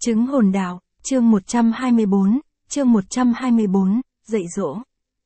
Chứng hồn đạo, chương 124, dạy dỗ.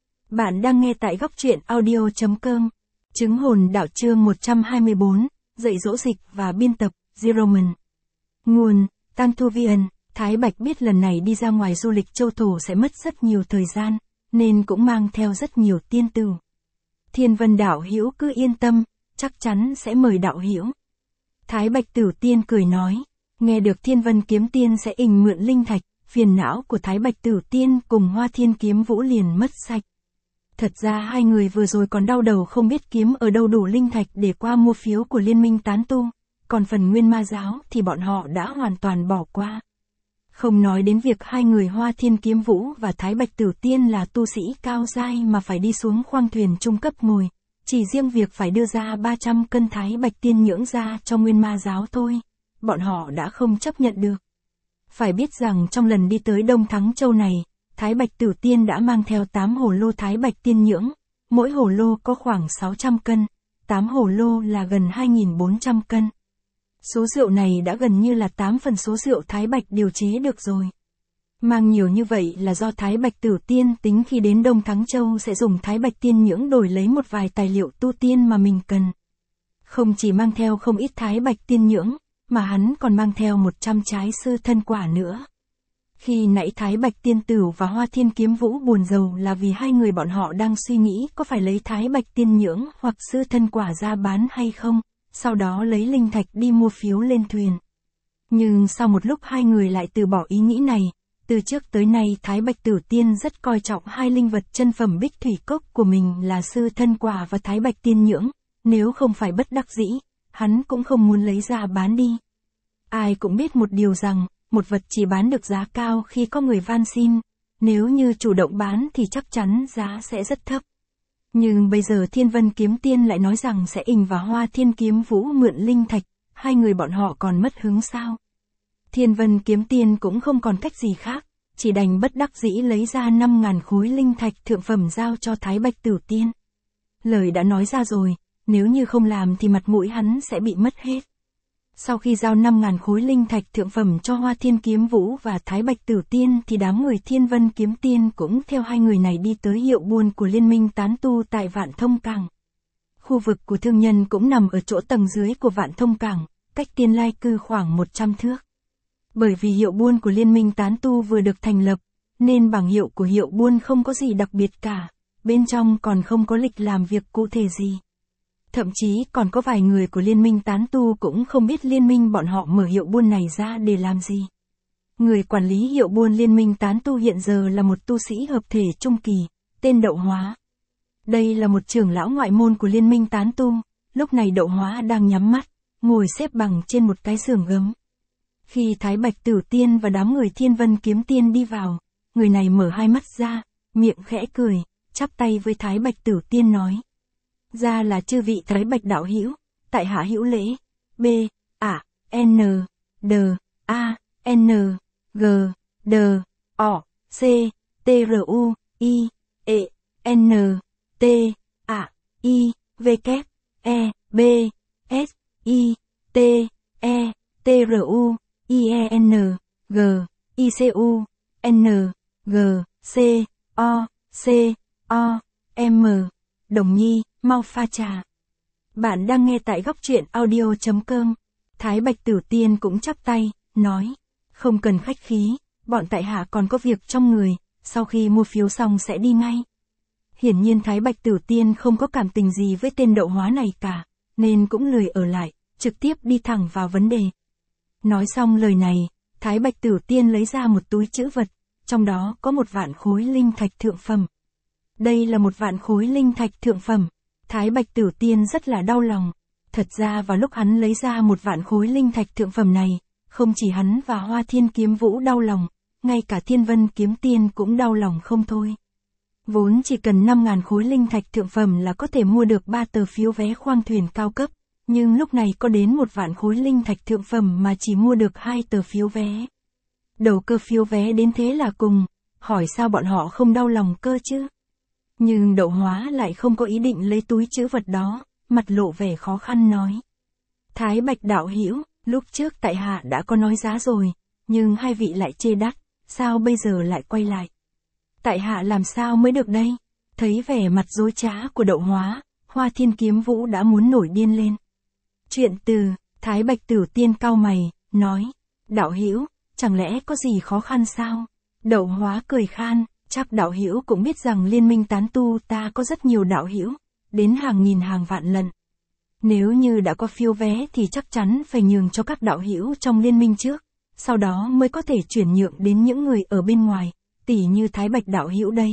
Bạn đang nghe tại góc truyện audio.com. Chứng hồn đạo chương 124, dạy dỗ dịch và biên tập, Zeroman. Nguồn, Tantuvian. Thái Bạch biết lần này đi ra ngoài du lịch châu thổ sẽ mất rất nhiều thời gian, nên cũng mang theo rất nhiều tiên tử. Thiên Vân đạo hữu cứ yên tâm, chắc chắn sẽ mời đạo hữu. Thái Bạch Tử Tiên cười nói. Nghe được Thiên Vân Kiếm Tiên sẽ mượn linh thạch, phiền não của Thái Bạch Tử Tiên cùng Hoa Thiên Kiếm Vũ liền mất sạch. Thật ra hai người vừa rồi còn đau đầu không biết kiếm ở đâu đủ linh thạch để qua mua phiếu của Liên minh tán tu, còn phần Nguyên Ma giáo thì bọn họ đã hoàn toàn bỏ qua. Không nói đến việc hai người Hoa Thiên Kiếm Vũ và Thái Bạch Tử Tiên là tu sĩ cao giai mà phải đi xuống khoang thuyền trung cấp ngồi, chỉ riêng việc phải đưa ra 300 cân Thái Bạch Tiên nhưỡng ra cho Nguyên Ma giáo thôi, bọn họ đã không chấp nhận được. Phải biết rằng trong lần đi tới Đông Thắng Châu này, Thái Bạch Tử Tiên đã mang theo 8 hồ lô Thái Bạch Tiên nhưỡng, mỗi hồ lô có khoảng 600 cân, 8 hồ lô là gần 2.400 cân. Số rượu này đã gần như là 8 phần số rượu Thái Bạch điều chế được rồi. Mang nhiều như vậy là do Thái Bạch Tử Tiên tính khi đến Đông Thắng Châu sẽ dùng Thái Bạch Tiên nhưỡng đổi lấy một vài tài liệu tu tiên mà mình cần. Không chỉ mang theo không ít Thái Bạch Tiên nhưỡng, mà hắn còn mang theo 100 trái sư thân quả nữa. Khi nãy Thái Bạch Tiên Tử và Hoa Thiên Kiếm Vũ buồn rầu là vì hai người bọn họ đang suy nghĩ có phải lấy Thái Bạch Tiên nhưỡng hoặc sư thân quả ra bán hay không, sau đó lấy linh thạch đi mua phiếu lên thuyền. Nhưng sau một lúc hai người lại từ bỏ ý nghĩ này, từ trước tới nay Thái Bạch Tử Tiên rất coi trọng hai linh vật chân phẩm Bích Thủy Cốc của mình là sư thân quả và Thái Bạch Tiên nhưỡng, nếu không phải bất đắc dĩ, hắn cũng không muốn lấy ra bán đi. Ai cũng biết một điều rằng, một vật chỉ bán được giá cao khi có người van xin, nếu như chủ động bán thì chắc chắn giá sẽ rất thấp. Nhưng bây giờ Thiên Vân Kiếm Tiên lại nói rằng sẽ và Hoa Thiên Kiếm Vũ mượn linh thạch, hai người bọn họ còn mất hứng sao? Thiên Vân Kiếm Tiên cũng không còn cách gì khác, chỉ đành bất đắc dĩ lấy ra 5.000 khối linh thạch thượng phẩm giao cho Thái Bạch Tử Tiên. Lời đã nói ra rồi, nếu như không làm thì mặt mũi hắn sẽ bị mất hết. Sau khi giao 5.000 khối linh thạch thượng phẩm cho Hoa Thiên Kiếm Vũ và Thái Bạch Tử Tiên thì đám người Thiên Vân Kiếm Tiên cũng theo hai người này đi tới hiệu buôn của Liên minh tán tu tại Vạn Thông Cảng. Khu vực của thương nhân cũng nằm ở chỗ tầng dưới của Vạn Thông Cảng, cách Tiên Lai Cư khoảng 100 thước. Bởi vì hiệu buôn của Liên minh tán tu vừa được thành lập, nên bảng hiệu của hiệu buôn không có gì đặc biệt cả, bên trong còn không có lịch làm việc cụ thể gì. Thậm chí còn có vài người của Liên minh tán tu cũng không biết liên minh bọn họ mở hiệu buôn này ra để làm gì. Người quản lý hiệu buôn Liên minh tán tu hiện giờ là một tu sĩ hợp thể trung kỳ, tên Đậu Hóa. Đây là một trưởng lão ngoại môn của Liên minh tán tu, lúc này Đậu Hóa đang nhắm mắt, ngồi xếp bằng trên một cái giường gấm. Khi Thái Bạch Tử Tiên và đám người Thiên Vân Kiếm Tiên đi vào, người này mở hai mắt ra, miệng khẽ cười, chắp tay với Thái Bạch Tử Tiên nói. Ra là chư vị Thái Bạch đạo hữu, tại hạ hữu lễ. B A N D A N G D O C T R U I E N T A I V K E B S I T E T R U I E N G I C U N G C O C O M. Đồng Nhi, mau pha trà. Bạn đang nghe tại góc truyện audio.com. Thái Bạch Tử Tiên cũng chắp tay, nói. Không cần khách khí, bọn tại hạ còn có việc trong người, sau khi mua phiếu xong sẽ đi ngay. Hiển nhiên Thái Bạch Tử Tiên không có cảm tình gì với tên Đậu Hóa này cả, nên cũng lười ở lại, trực tiếp đi thẳng vào vấn đề. Nói xong lời này, Thái Bạch Tử Tiên lấy ra một túi trữ vật, trong đó có 1.000 khối linh thạch thượng phẩm. Đây là 1.000 khối linh thạch thượng phẩm. Thái Bạch Tử Tiên rất là đau lòng. Thật ra vào lúc hắn lấy ra 1.000 khối linh thạch thượng phẩm này, không chỉ hắn và Hoa Thiên Kiếm Vũ đau lòng, ngay cả Thiên Vân Kiếm Tiên cũng đau lòng không thôi. Vốn chỉ cần 5.000 khối linh thạch thượng phẩm là có thể mua được 3 tờ phiếu vé khoang thuyền cao cấp, nhưng lúc này có đến 1.000 khối linh thạch thượng phẩm mà chỉ mua được 2 tờ phiếu vé. Đầu cơ phiếu vé đến thế là cùng, hỏi sao bọn họ không đau lòng cơ chứ? Nhưng Đậu Hóa lại không có ý định lấy túi trữ vật đó, mặt lộ vẻ khó khăn nói. Thái Bạch đạo hữu, lúc trước tại hạ đã có nói giá rồi, nhưng hai vị lại chê đắt, sao bây giờ lại quay lại? Tại hạ làm sao mới được đây? Thấy vẻ mặt dối trá của Đậu Hóa, Hoa Thiên Kiếm Vũ đã muốn nổi điên lên. Chuyện từ, Thái Bạch Tử Tiên cau mày, nói, đạo hữu, chẳng lẽ có gì khó khăn sao? Đậu Hóa cười khan, chắc đạo hữu cũng biết rằng liên minh tán tu ta có rất nhiều đạo hữu, đến hàng nghìn hàng vạn lần. Nếu như đã có phiếu vé thì chắc chắn phải nhường cho các đạo hữu trong liên minh trước, sau đó mới có thể chuyển nhượng đến những người ở bên ngoài, tỉ như Thái Bạch đạo hữu đây.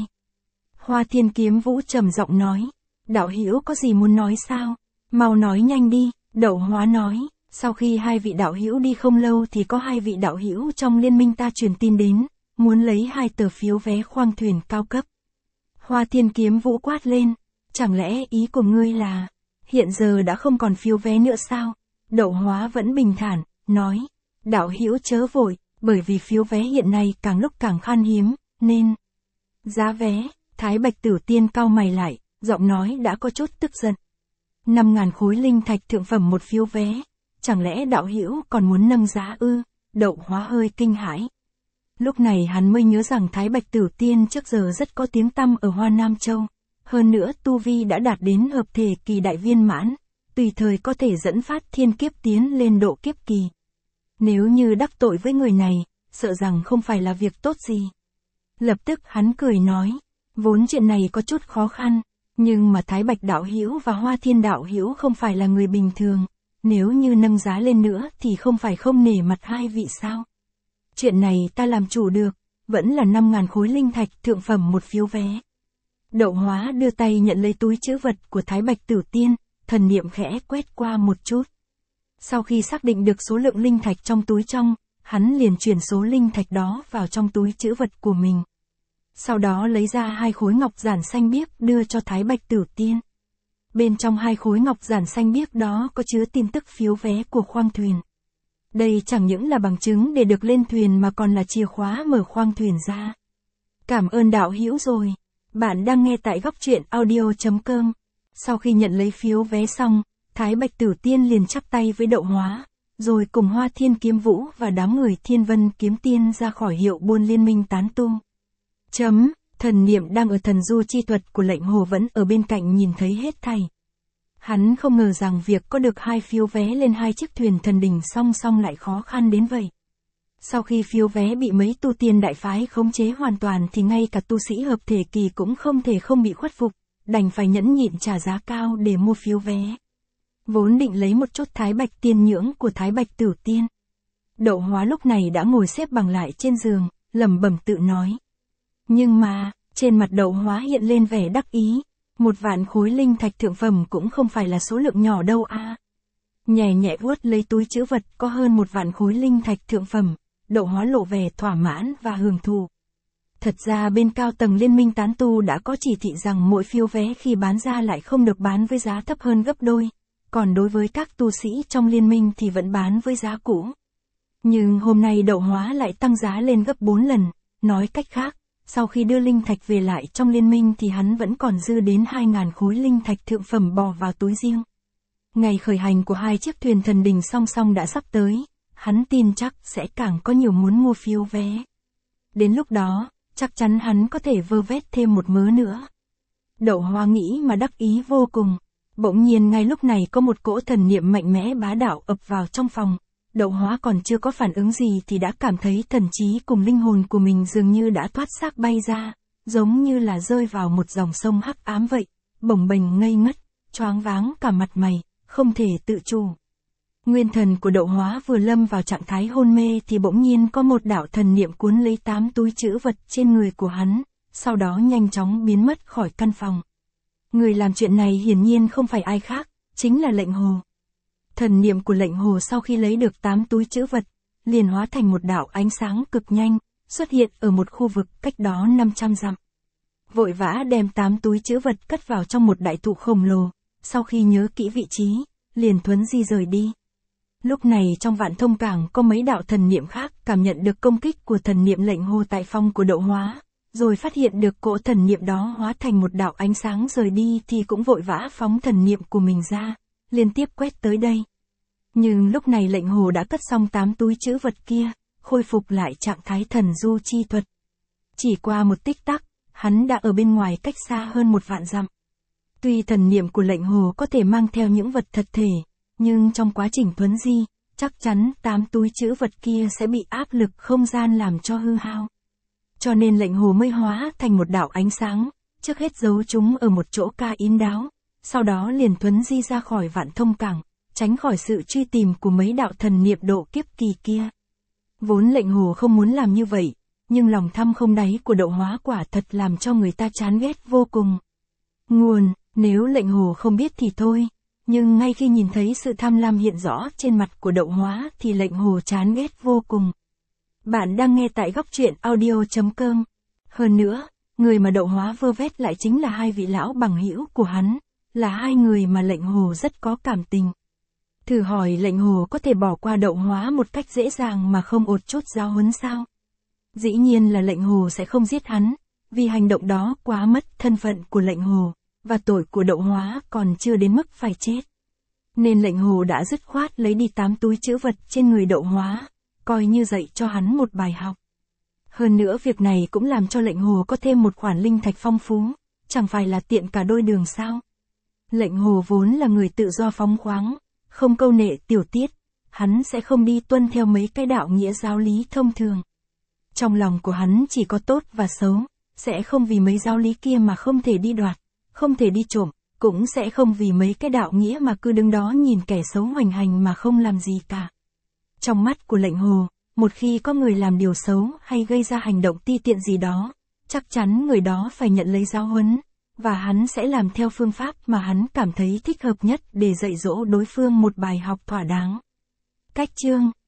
Hoa Thiên Kiếm Vũ trầm giọng nói, đạo hữu có gì muốn nói sao? Mau nói nhanh đi, Đậu Hóa nói, sau khi hai vị đạo hữu đi không lâu thì có hai vị đạo hữu trong liên minh ta truyền tin đến, muốn lấy 2 tờ phiếu vé khoang thuyền cao cấp. Hoa Thiên Kiếm Vũ quát lên, chẳng lẽ ý của ngươi là, hiện giờ đã không còn phiếu vé nữa sao? Đậu Hóa vẫn bình thản, nói, đạo hữu chớ vội, bởi vì phiếu vé hiện nay càng lúc càng khan hiếm, nên giá vé. Thái Bạch Tử Tiên cau mày lại, giọng nói đã có chút tức giận. 5.000 khối linh thạch thượng phẩm một phiếu vé, chẳng lẽ đạo hữu còn muốn nâng giá ư? Đậu Hóa hơi kinh hãi. Lúc này hắn mới nhớ rằng Thái Bạch Tử Tiên trước giờ rất có tiếng tăm ở Hoa Nam Châu, hơn nữa tu vi đã đạt đến hợp thể kỳ đại viên mãn, tùy thời có thể dẫn phát thiên kiếp tiến lên độ kiếp kỳ. Nếu như đắc tội với người này, sợ rằng không phải là việc tốt gì. Lập tức hắn cười nói, vốn chuyện này có chút khó khăn, nhưng mà Thái Bạch đạo hữu và Hoa Thiên đạo hữu không phải là người bình thường, nếu như nâng giá lên nữa thì không phải không nể mặt hai vị sao? Chuyện này ta làm chủ được, vẫn là 5.000 khối linh thạch thượng phẩm một phiếu vé. Đậu Hóa đưa tay nhận lấy túi trữ vật của Thái Bạch Tử Tiên, thần niệm khẽ quét qua một chút. Sau khi xác định được số lượng linh thạch trong túi trong, hắn liền chuyển số linh thạch đó vào trong túi trữ vật của mình. Sau đó lấy ra 2 khối ngọc giản xanh biếc đưa cho Thái Bạch Tử Tiên. Bên trong 2 khối ngọc giản xanh biếc đó có chứa tin tức phiếu vé của khoang thuyền. Đây chẳng những là bằng chứng để được lên thuyền mà còn là chìa khóa mở khoang thuyền ra. Cảm ơn đạo hữu rồi. Bạn đang nghe tại góc truyện audio.com. Sau khi nhận lấy phiếu vé xong, Thái Bạch Tử Tiên liền chắp tay với Đậu Hóa, rồi cùng Hoa Thiên Kiếm Vũ và đám người Thiên Vân Kiếm Tiên ra khỏi hiệu buôn liên minh tán tu. Thần niệm đang ở thần du chi thuật của Lệnh Hồ vẫn ở bên cạnh nhìn thấy hết thảy. Hắn không ngờ rằng việc có được 2 phiếu vé lên 2 chiếc thuyền thần đình song song lại khó khăn đến vậy. Sau khi phiếu vé bị mấy tu tiên đại phái khống chế hoàn toàn thì ngay cả tu sĩ hợp thể kỳ cũng không thể không bị khuất phục, đành phải nhẫn nhịn trả giá cao để mua phiếu vé. Vốn định lấy một chút Thái Bạch tiên nhưỡng của Thái Bạch Tử Tiên. Đậu Hóa lúc này đã ngồi xếp bằng lại trên giường, lẩm bẩm tự nói. Nhưng mà, trên mặt Đậu Hóa hiện lên vẻ đắc ý, 1.000 khối linh thạch thượng phẩm cũng không phải là số lượng nhỏ đâu a. Nhẹ nhẹ vuốt lấy túi trữ vật có hơn 1.000 khối linh thạch thượng phẩm, Đậu Hóa lộ vẻ thỏa mãn và hưởng thụ. Thật ra bên cao tầng liên minh tán tu đã có chỉ thị rằng mỗi phiếu vé khi bán ra lại không được bán với giá thấp hơn gấp đôi, còn đối với các tu sĩ trong liên minh thì vẫn bán với giá cũ. Nhưng hôm nay Đậu Hóa lại tăng giá lên gấp 4 lần, nói cách khác, sau khi đưa linh thạch về lại trong liên minh thì hắn vẫn còn dư đến 2.000 khối linh thạch thượng phẩm bò vào túi riêng. Ngày khởi hành của 2 chiếc thuyền thần đình song song đã sắp tới, hắn tin chắc sẽ càng có nhiều muốn mua phiếu vé. Đến lúc đó, chắc chắn hắn có thể vơ vét thêm một mớ nữa. Đậu Hóa nghĩ mà đắc ý vô cùng. Bỗng nhiên ngay lúc này có một cỗ thần niệm mạnh mẽ bá đạo ập vào trong phòng. Đậu Hóa còn chưa có phản ứng gì thì đã cảm thấy thần trí cùng linh hồn của mình dường như đã thoát xác bay ra, giống như là rơi vào một dòng sông hắc ám vậy, bồng bềnh ngây ngất, choáng váng cả mặt mày, không thể tự chủ. Nguyên thần của Đậu Hóa vừa lâm vào trạng thái hôn mê thì bỗng nhiên có một đạo thần niệm cuốn lấy 8 túi trữ vật trên người của hắn, sau đó nhanh chóng biến mất khỏi căn phòng. Người làm chuyện này hiển nhiên không phải ai khác, chính là Lệnh Hồ. Thần niệm của Lệnh Hồ sau khi lấy được 8 túi trữ vật, liền hóa thành một đạo ánh sáng cực nhanh, xuất hiện ở một khu vực cách đó 500 dặm. Vội vã đem 8 túi trữ vật cất vào trong một đại thụ khổng lồ, sau khi nhớ kỹ vị trí, liền thuấn di rời đi. Lúc này trong Vạn Thông Cảng có mấy đạo thần niệm khác cảm nhận được công kích của thần niệm Lệnh Hồ tại phòng của Đậu Hóa, rồi phát hiện được cỗ thần niệm đó hóa thành một đạo ánh sáng rời đi thì cũng vội vã phóng thần niệm của mình ra, liên tiếp quét tới đây. Nhưng lúc này Lệnh Hồ đã cất xong 8 túi trữ vật kia, khôi phục lại trạng thái thần du chi thuật. Chỉ qua một tích tắc, hắn đã ở bên ngoài cách xa hơn 1 vạn dặm. Tuy thần niệm của lệnh hồ có thể mang theo những vật thật thể, nhưng trong quá trình thuấn di, chắc chắn 8 túi trữ vật kia sẽ bị áp lực không gian làm cho hư hao. Cho nên lệnh hồ mới hóa thành một đạo ánh sáng, trước hết giấu chúng ở một chỗ kín đáo, sau đó liền thuấn di ra khỏi Vạn Thông Cảng, tránh khỏi sự truy tìm của mấy đạo thần niệm độ kiếp kỳ kia. Vốn lệnh hồ không muốn làm như vậy, nhưng lòng tham không đáy của Đậu Hóa quả thật làm cho người ta chán ghét vô cùng. Nguồn, nếu lệnh hồ không biết thì thôi, nhưng ngay khi nhìn thấy sự tham lam hiện rõ trên mặt của Đậu Hóa thì lệnh hồ chán ghét vô cùng. Bạn đang nghe tại góc truyện audio.com. Hơn nữa, người mà Đậu Hóa vơ vét lại chính là 2 vị lão bằng hữu của hắn, là 2 người mà lệnh hồ rất có cảm tình. Thử hỏi lệnh hồ có thể bỏ qua Đậu Hóa một cách dễ dàng mà không ột chút giáo huấn sao? Dĩ nhiên là lệnh hồ sẽ không giết hắn, vì hành động đó quá mất thân phận của lệnh hồ, và tội của Đậu Hóa còn chưa đến mức phải chết. Nên lệnh hồ đã dứt khoát lấy đi 8 túi trữ vật trên người Đậu Hóa, coi như dạy cho hắn một bài học. Hơn nữa việc này cũng làm cho lệnh hồ có thêm một khoản linh thạch phong phú, chẳng phải là tiện cả đôi đường sao? Lệnh hồ vốn là người tự do phóng khoáng, không câu nệ tiểu tiết, hắn sẽ không đi tuân theo mấy cái đạo nghĩa giáo lý thông thường. Trong lòng của hắn chỉ có tốt và xấu, sẽ không vì mấy giáo lý kia mà không thể đi đoạt, không thể đi trộm, cũng sẽ không vì mấy cái đạo nghĩa mà cứ đứng đó nhìn kẻ xấu hoành hành mà không làm gì cả. Trong mắt của lệnh hồ, một khi có người làm điều xấu hay gây ra hành động ti tiện gì đó, chắc chắn người đó phải nhận lấy giáo huấn, và hắn sẽ làm theo phương pháp mà hắn cảm thấy thích hợp nhất để dạy dỗ đối phương một bài học thỏa đáng. Cách chương